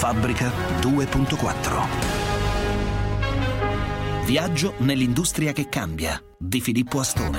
Fabbrica 2.4. Viaggio nell'industria che cambia di Filippo Astone.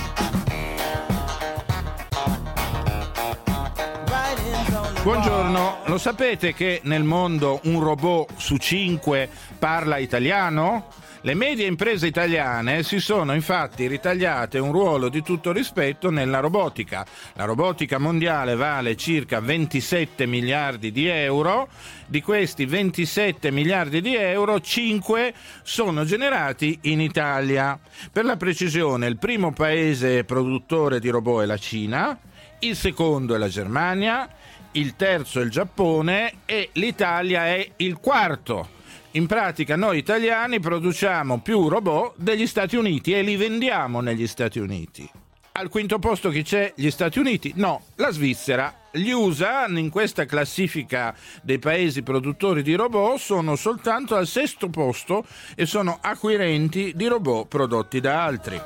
Buongiorno, lo sapete che nel mondo un robot su 5 parla italiano? Le medie imprese italiane si sono infatti ritagliate un ruolo di tutto rispetto nella robotica. La robotica mondiale vale circa 27 miliardi di euro. Di questi 27 miliardi di euro, 5 sono generati in Italia. Per la precisione, il primo paese produttore di robot è la Cina, il secondo è la Germania, il terzo è il Giappone e l'Italia è il quarto. In pratica noi italiani produciamo più robot degli Stati Uniti e li vendiamo negli Stati Uniti. Al quinto posto chi c'è? Gli Stati Uniti? No, la Svizzera. Gli USA in questa classifica dei paesi produttori di robot sono soltanto al sesto posto e sono acquirenti di robot prodotti da altri.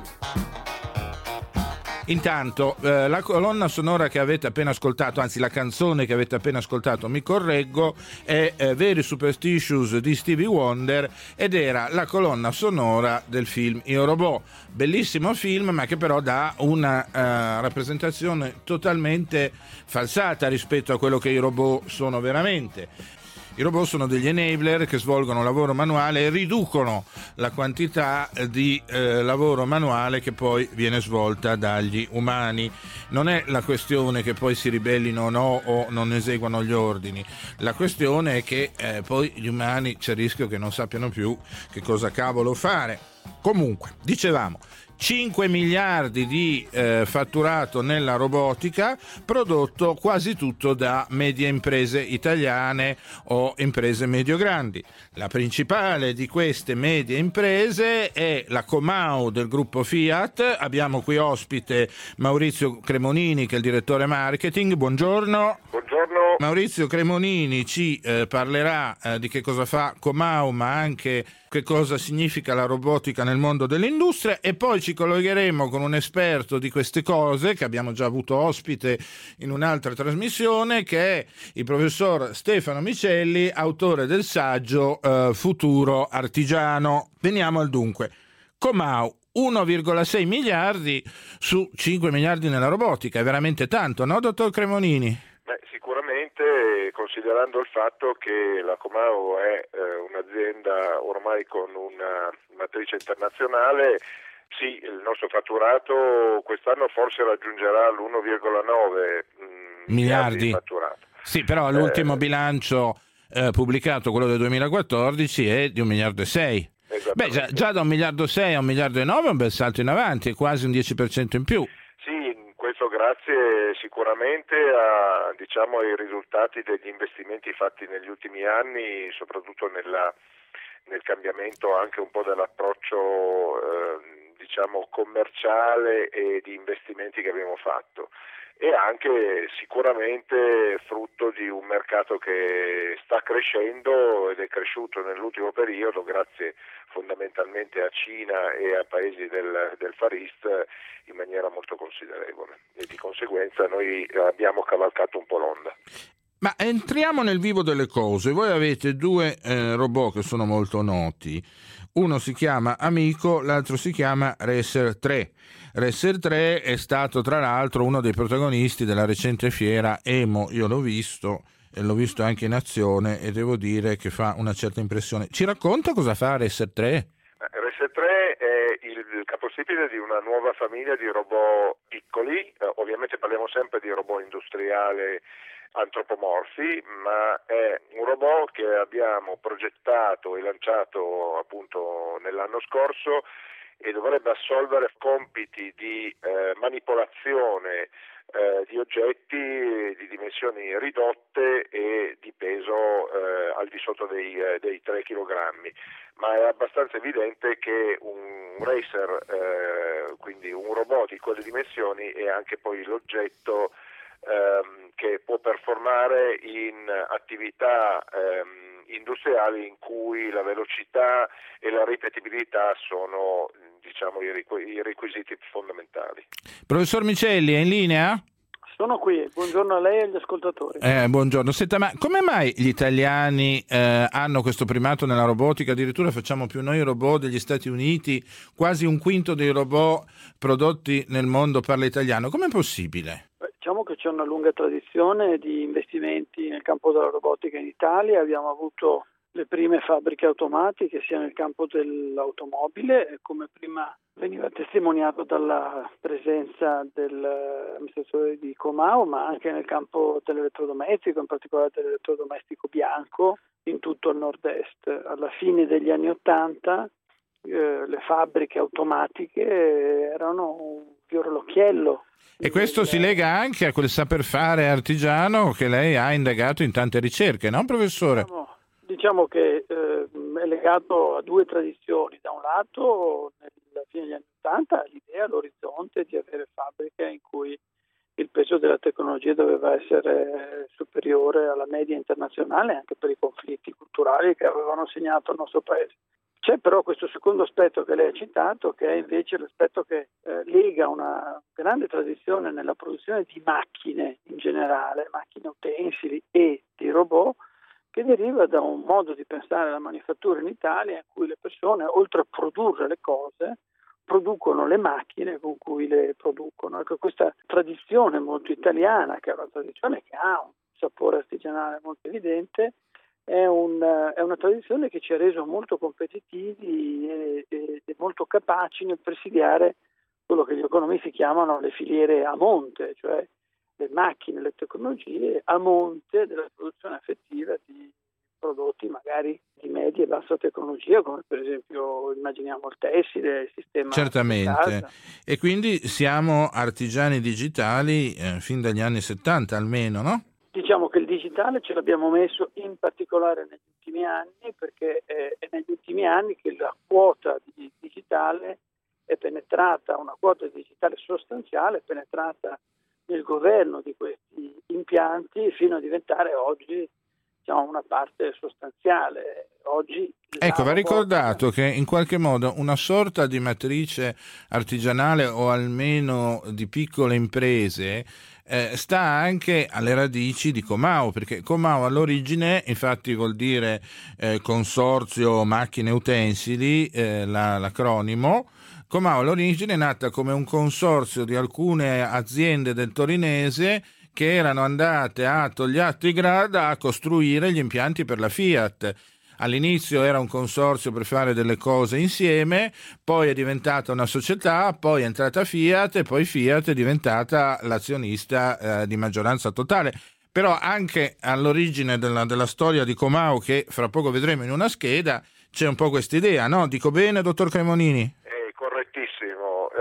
Intanto la colonna sonora che avete appena ascoltato, anzi la canzone che avete appena ascoltato, mi correggo, è Very Superstitious di Stevie Wonder ed era la colonna sonora del film Io Robot. Bellissimo film, ma che però dà una rappresentazione totalmente falsata rispetto a quello che i robot sono veramente. I robot sono degli enabler che svolgono lavoro manuale e riducono la quantità di lavoro manuale che poi viene svolta dagli umani. Non è la questione che poi si ribellino o no o non eseguano gli ordini. La questione è che poi gli umani c'è il rischio che non sappiano più che cosa cavolo fare. Comunque, dicevamo, 5 miliardi di fatturato nella robotica, prodotto quasi tutto da medie imprese italiane o imprese medio-grandi. La principale di queste medie imprese è la Comau del gruppo Fiat. Abbiamo qui ospite Maurizio Cremonini, che è il direttore marketing. Buongiorno. Buongiorno. Maurizio Cremonini ci parlerà di che cosa fa Comau, ma anche che cosa significa la robotica nel mondo dell'industria, e poi ci collegheremo con un esperto di queste cose che abbiamo già avuto ospite in un'altra trasmissione, che è il professor Stefano Micelli, autore del saggio Futuro Artigiano. Veniamo al dunque. Comau, 1,6 miliardi su 5 miliardi nella robotica, è veramente tanto, no, dottor Cremonini? Sicuramente, considerando il fatto che la Comau è un'azienda ormai con una matrice internazionale, sì, il nostro fatturato quest'anno forse raggiungerà l'1,9 miliardi di fatturato. Sì, però l'ultimo bilancio pubblicato, quello del 2014, è di 1,6 miliardi. Beh, già da 1,6 miliardi a 1,9 miliardi è un bel salto in avanti, è quasi un 10% in più. Questo grazie sicuramente ai risultati degli investimenti fatti negli ultimi anni, soprattutto nel cambiamento anche un po' dell'approccio commerciale e di investimenti che abbiamo fatto, e anche sicuramente frutto di un mercato che sta crescendo ed è cresciuto nell'ultimo periodo grazie fondamentalmente a Cina e a paesi del Far East in maniera molto considerevole, e di conseguenza noi abbiamo cavalcato un po' l'onda. Ma entriamo nel vivo delle cose. Voi avete due robot che sono molto noti. Uno si chiama Amico, l'altro si chiama Racer 3. Racer 3 è stato tra l'altro uno dei protagonisti della recente fiera EMO. Io l'ho visto e l'ho visto anche in azione e devo dire che fa una certa impressione. Ci racconta cosa fa Racer 3? Racer 3 è il capostipite di una nuova famiglia di robot piccoli, ovviamente parliamo sempre di robot industriali antropomorfi, ma è un robot che abbiamo progettato e lanciato appunto nell'anno scorso e dovrebbe assolvere compiti di manipolazione di oggetti di dimensioni ridotte e di peso al di sotto dei 3 kg, ma è abbastanza evidente che un racer, quindi un robot di quelle dimensioni, è anche poi l'oggetto che può performare in attività industriali in cui la velocità e la ripetibilità sono i requisiti fondamentali. Professor Micelli, è in linea? Sono qui, buongiorno a lei e agli ascoltatori. Buongiorno, senta, ma come mai gli italiani hanno questo primato nella robotica? Addirittura facciamo più noi robot degli Stati Uniti, quasi un quinto dei robot prodotti nel mondo parla italiano. Com'è possibile? Diciamo che c'è una lunga tradizione di investimenti nel campo della robotica in Italia. Abbiamo avuto le prime fabbriche automatiche sia nel campo dell'automobile, come prima veniva testimoniato dalla presenza dell'amministratore di Comau, ma anche nel campo dell'elettrodomestico, in particolare dell'elettrodomestico bianco in tutto il nord-est. Alla fine degli anni '80 le fabbriche automatiche erano un fiore all'occhiello. E questo si lega anche a quel saper fare artigiano che lei ha indagato in tante ricerche, no, professore? Diciamo che è legato a due tradizioni. Da un lato, nella fine degli anni '80, l'idea, l'orizzonte di avere fabbriche in cui il peso della tecnologia doveva essere superiore alla media internazionale, anche per i conflitti culturali che avevano segnato il nostro paese. C'è però questo secondo aspetto che lei ha citato, che è invece l'aspetto che lega una grande tradizione nella produzione di macchine in generale, macchine utensili e di robot, che deriva da un modo di pensare alla manifattura in Italia in cui le persone, oltre a produrre le cose, producono le macchine con cui le producono. Ecco, questa tradizione molto italiana, che è una tradizione che ha un sapore artigianale molto evidente, è una tradizione che ci ha reso molto competitivi e molto capaci nel presidiare quello che gli economisti chiamano le filiere a monte, cioè le macchine, le tecnologie a monte della produzione effettiva di prodotti magari di media e bassa tecnologia, come per esempio immaginiamo il tessile, il sistema. Certamente, e quindi siamo artigiani digitali fin dagli anni '70 almeno, no? Diciamo che il digitale ce l'abbiamo messo in particolare negli ultimi anni, perché è negli ultimi anni che la quota di digitale è penetrata, una quota digitale sostanziale è penetrata nel governo di questi impianti fino a diventare oggi una parte sostanziale. Oggi ecco, va ricordato che in qualche modo una sorta di matrice artigianale o almeno di piccole imprese sta anche alle radici di Comau, perché Comau all'origine infatti vuol dire consorzio macchine utensili, l'acronimo. Comau all'origine è nata come un consorzio di alcune aziende del torinese che erano andate a Togliattigrad a costruire gli impianti per la Fiat. All'inizio era un consorzio per fare delle cose insieme, poi è diventata una società, poi è entrata Fiat e poi Fiat è diventata l'azionista di maggioranza totale. Però anche all'origine della storia di Comau, che fra poco vedremo in una scheda, c'è un po' questa idea, no? Dico bene, dottor Cremonini? Correttissimo.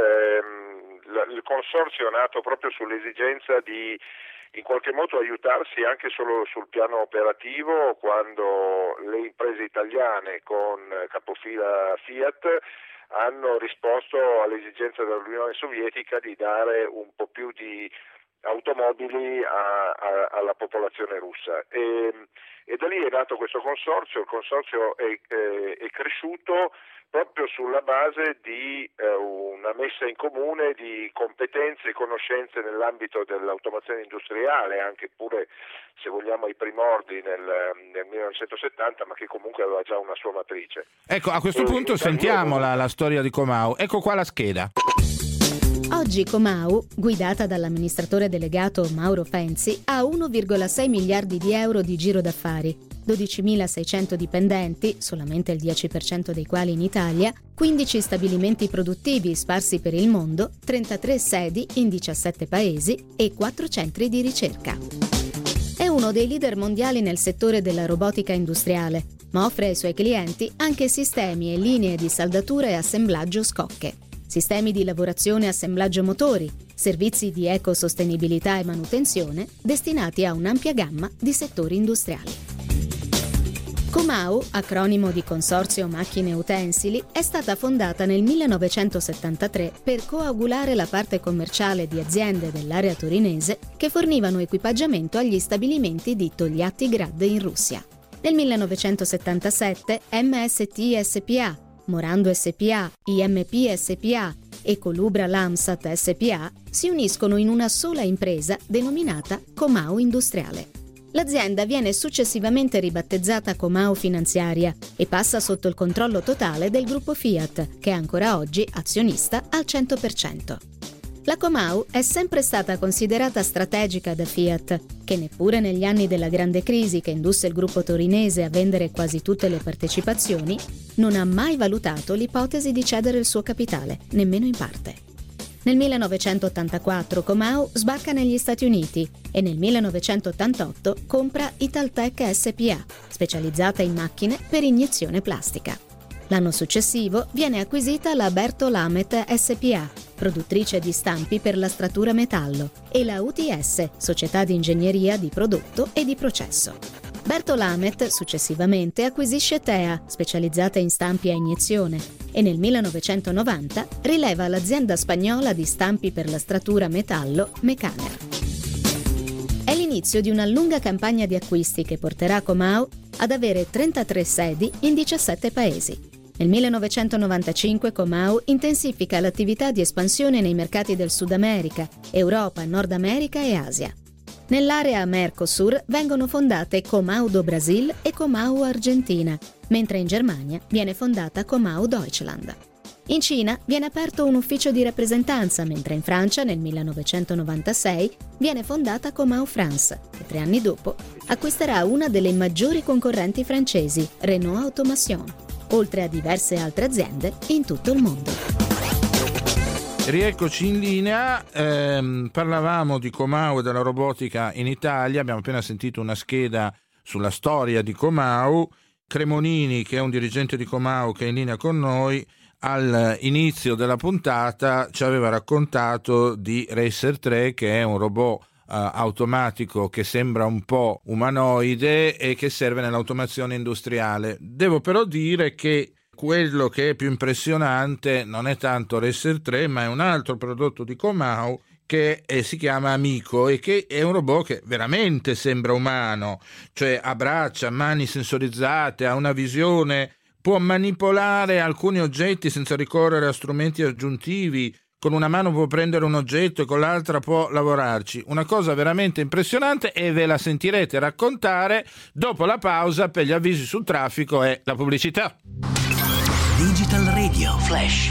Il consorzio è nato proprio sull'esigenza di in qualche modo aiutarsi anche solo sul piano operativo, quando le imprese italiane con capofila Fiat hanno risposto all'esigenza dell'Unione Sovietica di dare un po' più di automobili alla popolazione russa e da lì è nato questo consorzio. Il consorzio è cresciuto proprio sulla base di una messa in comune di competenze e conoscenze nell'ambito dell'automazione industriale, anche pure se vogliamo ai primordi nel 1970, ma che comunque aveva già una sua matrice. Ecco, a questo punto sentiamo la storia di Comau. Ecco qua la scheda. Oggi Comau, guidata dall'amministratore delegato Mauro Fenzi, ha 1,6 miliardi di euro di giro d'affari, 12.600 dipendenti, solamente il 10% dei quali in Italia, 15 stabilimenti produttivi sparsi per il mondo, 33 sedi in 17 paesi e 4 centri di ricerca. È uno dei leader mondiali nel settore della robotica industriale, ma offre ai suoi clienti anche sistemi e linee di saldatura e assemblaggio scocche. Sistemi di lavorazione e assemblaggio motori, servizi di ecosostenibilità e manutenzione destinati a un'ampia gamma di settori industriali. Comau, acronimo di Consorzio Macchine Utensili, è stata fondata nel 1973 per coagulare la parte commerciale di aziende dell'area torinese che fornivano equipaggiamento agli stabilimenti di Togliattigrad in Russia. Nel 1977 MST SpA, Morando SpA, IMP SpA e Colubra Lamsat SpA si uniscono in una sola impresa denominata Comau Industriale. L'azienda viene successivamente ribattezzata Comau Finanziaria e passa sotto il controllo totale del gruppo Fiat, che è ancora oggi azionista al 100%. La Comau è sempre stata considerata strategica da Fiat, che neppure negli anni della grande crisi che indusse il gruppo torinese a vendere quasi tutte le partecipazioni, non ha mai valutato l'ipotesi di cedere il suo capitale, nemmeno in parte. Nel 1984 Comau sbarca negli Stati Uniti e nel 1988 compra Italtech SpA, specializzata in macchine per iniezione plastica. L'anno successivo viene acquisita la Bertol Amet SpA, produttrice di stampi per la stratura metallo, e la UTS, società di ingegneria di prodotto e di processo. Bertol Amet successivamente acquisisce TEA, specializzata in stampi a iniezione, e nel 1990 rileva l'azienda spagnola di stampi per la stratura metallo Mecaner. È l'inizio di una lunga campagna di acquisti che porterà Comau ad avere 33 sedi in 17 paesi. Nel 1995 Comau intensifica l'attività di espansione nei mercati del Sud America, Europa, Nord America e Asia. Nell'area Mercosur vengono fondate Comau do Brasil e Comau Argentina, mentre in Germania viene fondata Comau Deutschland. In Cina viene aperto un ufficio di rappresentanza, mentre in Francia nel 1996 viene fondata Comau France, che 3 anni dopo acquisterà una delle maggiori concorrenti francesi, Renault Automation, oltre a diverse altre aziende in tutto il mondo. Rieccoci in linea, parlavamo di Comau e della robotica in Italia, abbiamo appena sentito una scheda sulla storia di Comau. Cremonini, che è un dirigente di Comau che è in linea con noi, all'inizio della puntata ci aveva raccontato di Racer 3, che è un robot automatico che sembra un po' umanoide e che serve nell'automazione industriale. Devo però dire che quello che è più impressionante non è tanto Racer 3, ma è un altro prodotto di Comau che si chiama Amico e che è un robot che veramente sembra umano, cioè ha braccia, mani sensorizzate, ha una visione, può manipolare alcuni oggetti senza ricorrere a strumenti aggiuntivi. Con una mano può prendere un oggetto e con l'altra può lavorarci. Una cosa veramente impressionante, e ve la sentirete raccontare dopo la pausa per gli avvisi sul traffico e la pubblicità. Digital Radio Flash.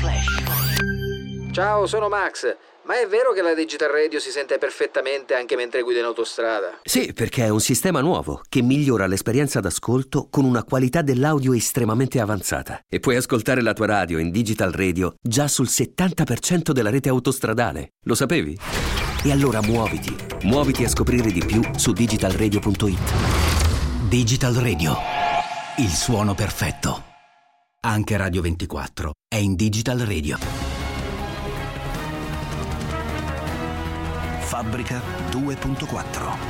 Ciao, sono Max. Ma è vero che la Digital Radio si sente perfettamente anche mentre guida in autostrada? Sì, perché è un sistema nuovo che migliora l'esperienza d'ascolto con una qualità dell'audio estremamente avanzata. E puoi ascoltare la tua radio in Digital Radio già sul 70% della rete autostradale. Lo sapevi? E allora muoviti a scoprire di più su digitalradio.it. Digital Radio, il suono perfetto. Anche Radio 24 è in Digital Radio. Fabbrica 2.4.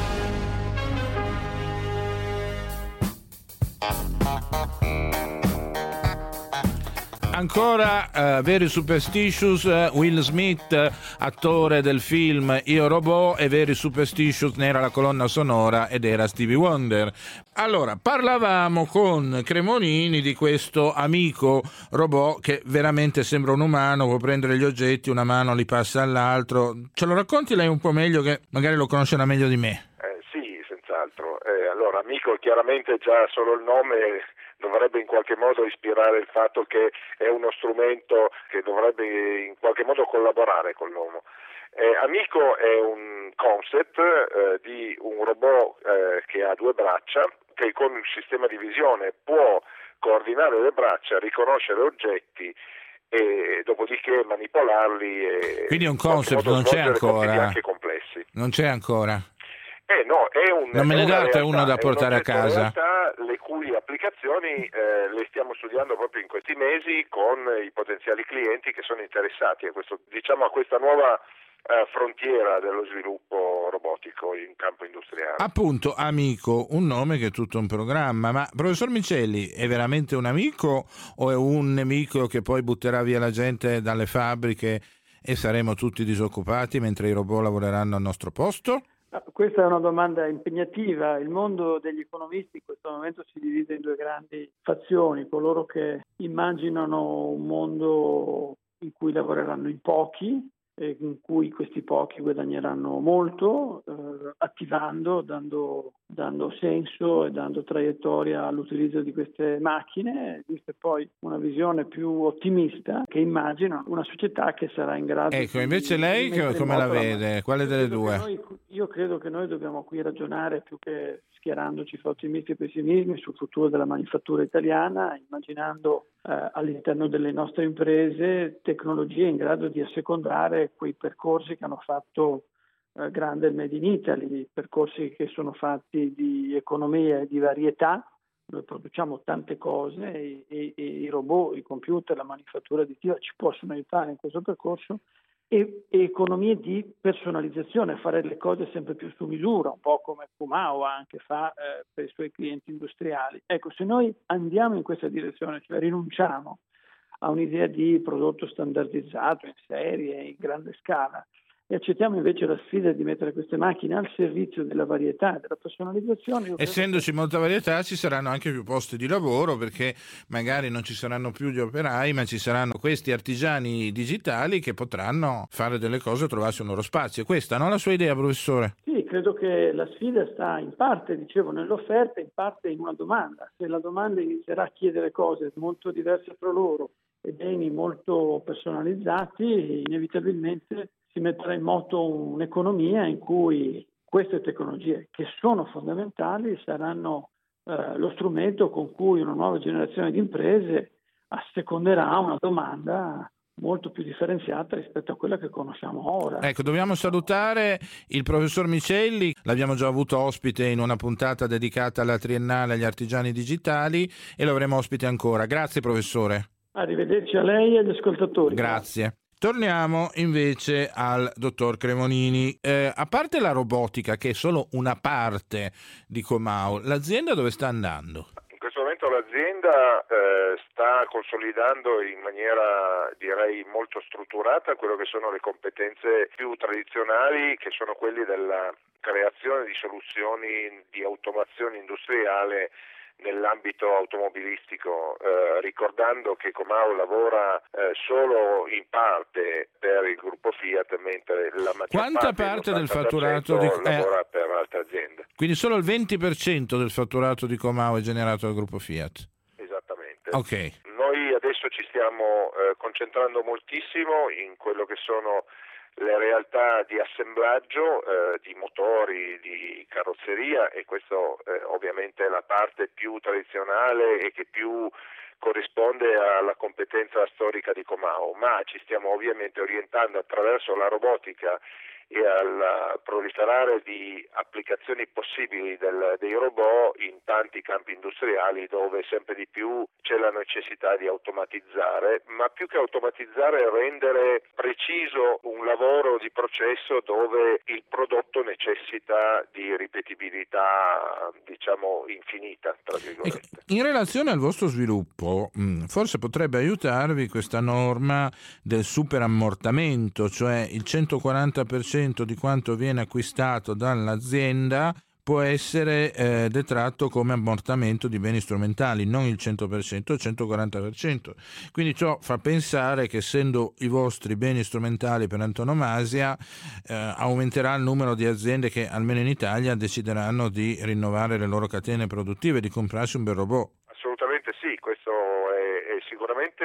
Ancora Very Superstitious, Will Smith, attore del film Io Robot, e Very Superstitious ne era la colonna sonora ed era Stevie Wonder. Allora, parlavamo con Cremonini di questo amico robot che veramente sembra un umano, può prendere gli oggetti, una mano li passa all'altro. Ce lo racconti lei un po' meglio, che magari lo conoscerà meglio di me? Sì, senz'altro. Allora, amico, chiaramente già solo il nome dovrebbe in qualche modo ispirare il fatto che è uno strumento che dovrebbe in qualche modo collaborare con l'uomo. Amico è un concept di un robot che ha 2 braccia, che con un sistema di visione può coordinare le braccia, riconoscere oggetti e dopodiché manipolarli. Quindi è un concept, non c'è ancora. Anche complessi. Non c'è ancora. No, è un. Non me ne date uno da portare a casa? Le cui applicazioni le stiamo studiando proprio in questi mesi con i potenziali clienti che sono interessati a questo, diciamo, a questa nuova frontiera dello sviluppo robotico in campo industriale. Appunto, amico, un nome che è tutto un programma. Ma professor Micelli, è veramente un amico o è un nemico che poi butterà via la gente dalle fabbriche e saremo tutti disoccupati mentre i robot lavoreranno al nostro posto? Questa è una domanda impegnativa. Il mondo degli economisti in questo momento si divide in 2 grandi fazioni: coloro che immaginano un mondo in cui lavoreranno in pochi, in cui questi pochi guadagneranno molto, attivando, dando senso e dando traiettoria all'utilizzo di queste macchine. Esiste poi una visione più ottimista che immagina una società che sarà in grado Ecco, invece lei come la vede? Quale delle due? Io credo che noi dobbiamo qui ragionare, più che schierandoci fra ottimisti e pessimismi, sul futuro della manifattura italiana, immaginando all'interno delle nostre imprese tecnologie in grado di assecondare quei percorsi che hanno fatto grande il Made in Italy, percorsi che sono fatti di economia e di varietà. Noi produciamo tante cose e i robot, i computer, la manifattura additiva ci possono aiutare in questo percorso, e economie di personalizzazione, fare le cose sempre più su misura, un po' come Comau anche fa per i suoi clienti industriali. Ecco, se noi andiamo in questa direzione, cioè rinunciamo a un'idea di prodotto standardizzato in serie, in grande scala, e accettiamo invece la sfida di mettere queste macchine al servizio della varietà e della personalizzazione. Essendoci molta varietà, ci saranno anche più posti di lavoro, perché magari non ci saranno più gli operai, ma ci saranno questi artigiani digitali che potranno fare delle cose e trovarsi un loro spazio. Questa, no, la sua idea, professore? Sì, credo che la sfida sta in parte, dicevo, nell'offerta, in parte in una domanda. Se la domanda inizierà a chiedere cose molto diverse fra loro e beni molto personalizzati, inevitabilmente si metterà in moto un'economia in cui queste tecnologie, che sono fondamentali, saranno lo strumento con cui una nuova generazione di imprese asseconderà una domanda molto più differenziata rispetto a quella che conosciamo ora. Ecco, dobbiamo salutare il professor Micelli, l'abbiamo già avuto ospite in una puntata dedicata alla triennale agli artigiani digitali e lo avremo ospite ancora. Grazie professore. Arrivederci a lei e agli ascoltatori. Grazie. Torniamo invece al dottor Cremonini. A parte la robotica, che è solo una parte di Comau, l'azienda dove sta andando? In questo momento l'azienda sta consolidando in maniera, direi, molto strutturata quello che sono le competenze più tradizionali, che sono quelli della creazione di soluzioni di automazione industriale nell'ambito automobilistico, ricordando che Comau lavora solo in parte per il gruppo Fiat, mentre la maggior parte del fatturato lavora per altre aziende. Quindi solo il 20% del fatturato di Comau è generato dal gruppo Fiat? Esattamente. Ok. Noi adesso ci stiamo concentrando moltissimo in quello che sono le realtà di assemblaggio di motori, di carrozzeria, e questo ovviamente è la parte più tradizionale e che più corrisponde alla competenza storica di Comau, ma ci stiamo ovviamente orientando attraverso la robotica e al proliferare di applicazioni possibili dei robot in tanti campi industriali dove sempre di più c'è la necessità di automatizzare, ma più che automatizzare rendere preciso un lavoro di processo dove il prodotto necessita di ripetibilità, diciamo, infinita, tra virgolette. In relazione al vostro sviluppo, forse potrebbe aiutarvi questa norma del superammortamento, cioè il 140% di quanto viene acquistato dall'azienda può essere detratto come ammortamento di beni strumentali, non il 100%, il 140%. Quindi ciò fa pensare che, essendo i vostri beni strumentali per antonomasia, aumenterà il numero di aziende che, almeno in Italia, decideranno di rinnovare le loro catene produttive, di comprarsi un bel robot. Assolutamente sì, questo è sicuramente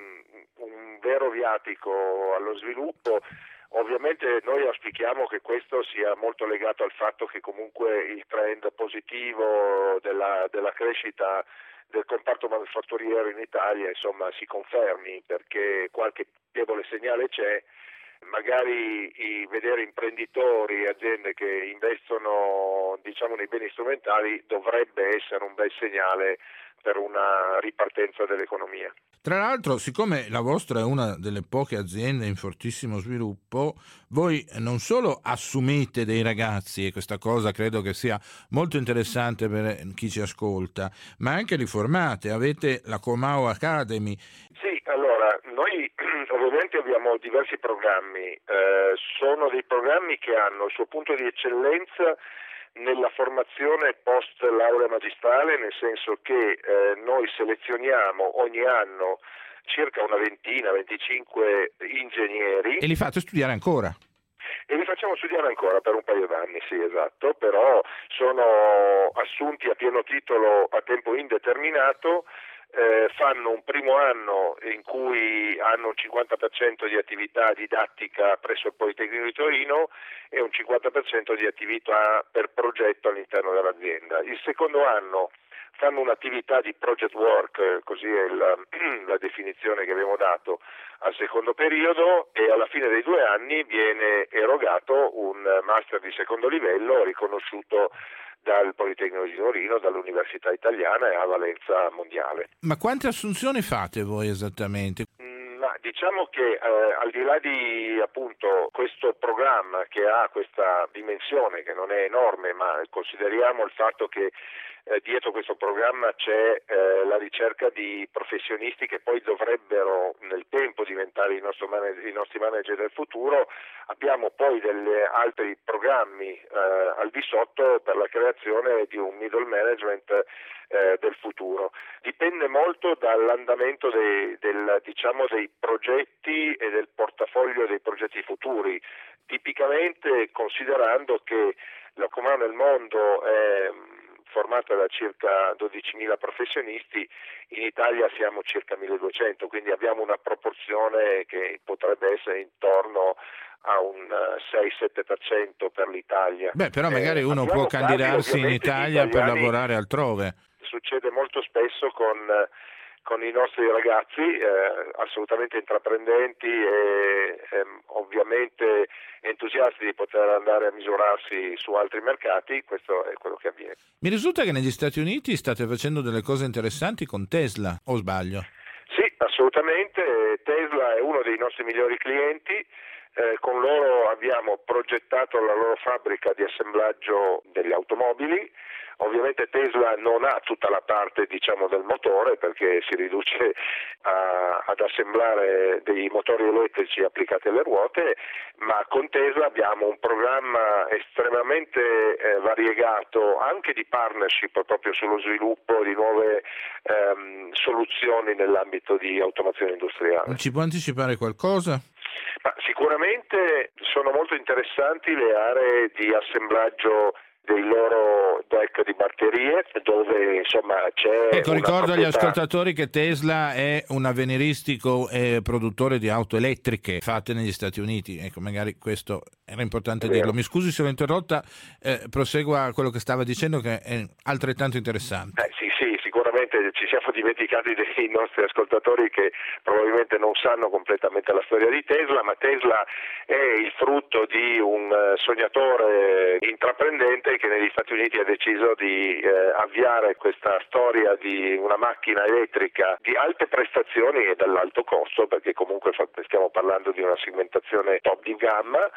un vero viatico allo sviluppo. Ovviamente noi auspichiamo che questo sia molto legato al fatto che comunque il trend positivo della crescita del comparto manifatturiero in Italia, insomma, si confermi, perché qualche debole segnale c'è. Magari vedere imprenditori e aziende che investono, diciamo, nei beni strumentali dovrebbe essere un bel segnale per una ripartenza dell'economia. Tra l'altro, siccome la vostra è una delle poche aziende in fortissimo sviluppo, voi non solo assumete dei ragazzi, e questa cosa credo che sia molto interessante per chi ci ascolta, ma anche li formate, avete la Comau Academy. Sì, allora, noi ovviamente abbiamo diversi programmi, sono dei programmi che hanno il suo punto di eccellenza nella formazione post laurea magistrale, nel senso che noi selezioniamo ogni anno circa una ventina, 25 ingegneri. E li fate studiare ancora? E li facciamo studiare ancora per un paio d'anni, sì, esatto, però sono assunti a pieno titolo a tempo indeterminato. Fanno un primo anno in cui hanno un 50% di attività didattica presso il Politecnico di Torino e un 50% di attività per progetto all'interno dell'azienda. Il secondo anno fanno un'attività di project work, così è la definizione che abbiamo dato al secondo periodo, e alla fine dei 2 anni viene erogato un master di secondo livello riconosciuto dal Politecnico di Torino, dall'Università Italiana e a valenza mondiale. Ma quante assunzioni fate voi esattamente? Diciamo che al di là di appunto questo programma che ha questa dimensione che non è enorme, ma consideriamo il fatto che dietro questo programma c'è la ricerca di professionisti che poi dovrebbero nel tempo diventare i nostri manager del futuro, abbiamo poi degli altri programmi al di sotto per la creazione di un middle management del futuro. Dipende molto dall'andamento dei progetti e del portafoglio dei progetti futuri, tipicamente considerando che la Comau nel mondo è formata da circa 12.000 professionisti, in Italia siamo circa 1.200, quindi abbiamo una proporzione che potrebbe essere intorno a un 6-7% per l'Italia. Beh, però magari uno può candidarsi in Italia per lavorare altrove. Succede molto spesso con i nostri ragazzi assolutamente intraprendenti e ovviamente entusiasti di poter andare a misurarsi su altri mercati. Questo è quello che avviene. Mi risulta che negli Stati Uniti state facendo delle cose interessanti con Tesla, o sbaglio? Sì, assolutamente. Tesla è uno dei nostri migliori clienti. Con loro abbiamo progettato la loro fabbrica di assemblaggio delle automobili. Ovviamente Tesla non ha tutta la parte del motore, perché si riduce ad assemblare dei motori elettrici applicati alle ruote, ma con Tesla abbiamo un programma estremamente variegato anche di partnership proprio sullo sviluppo di nuove soluzioni nell'ambito di automazione industriale. Ci può anticipare qualcosa? Ma sicuramente sono molto interessanti le aree di assemblaggio dei loro deck di batterie, dove insomma c'è. Ecco, ricordo agli ascoltatori che Tesla è un avveniristico produttore di auto elettriche fatte negli Stati Uniti. Ecco, magari questo era importante dirlo. Mi scusi se l'ho interrotta, prosegua quello che stava dicendo, che è altrettanto interessante. Sì, sicuramente ci siamo dimenticati dei nostri ascoltatori che probabilmente non sanno completamente la storia di Tesla, ma Tesla è il frutto di un sognatore intraprendente che negli Stati Uniti ha deciso di avviare questa storia di una macchina elettrica di alte prestazioni e dall'alto costo, perché comunque stiamo parlando di una segmentazione top di gamma,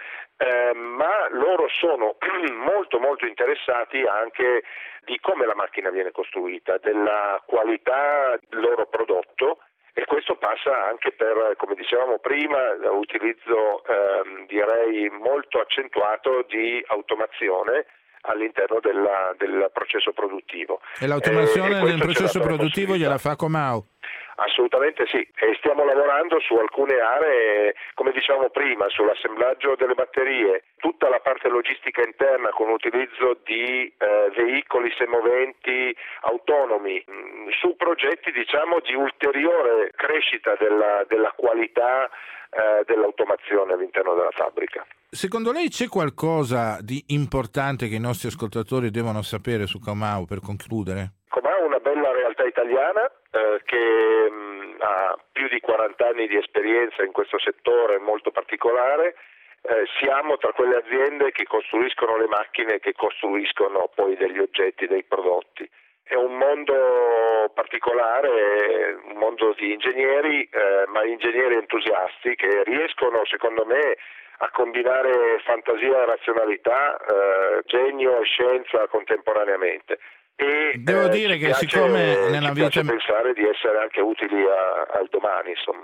ma loro sono molto molto interessati anche di come la macchina viene costruita, della qualità del loro prodotto, e questo passa anche per, come dicevamo prima, l'utilizzo direi molto accentuato di automazione all'interno del processo produttivo. E l'automazione del processo produttivo gliela fa Comau? Assolutamente sì, e stiamo lavorando su alcune aree, come dicevamo prima, sull'assemblaggio delle batterie, tutta la parte logistica interna con l'utilizzo di veicoli semoventi autonomi, su progetti di ulteriore crescita della qualità dell'automazione all'interno della fabbrica. Secondo lei c'è qualcosa di importante che i nostri ascoltatori devono sapere su Comau, per concludere? Comau è una bella realtà italiana che ha più di 40 anni di esperienza in questo settore molto particolare. Siamo tra quelle aziende che costruiscono le macchine, che costruiscono poi degli oggetti, dei prodotti. È un mondo particolare, un mondo di ingegneri, ma ingegneri entusiasti che riescono, secondo me, a combinare fantasia e razionalità, genio e scienza contemporaneamente. E devo dire che siccome nella vita piace pensare di essere anche utili al domani, insomma.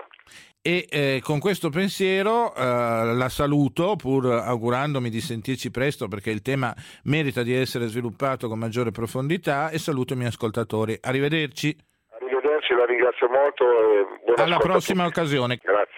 E con questo pensiero la saluto, pur augurandomi di sentirci presto, perché il tema merita di essere sviluppato con maggiore profondità, e saluto i miei ascoltatori. Arrivederci. Arrivederci. Invece la ringrazio molto e buon alla ascolto a prossima tutti. occasione. Grazie.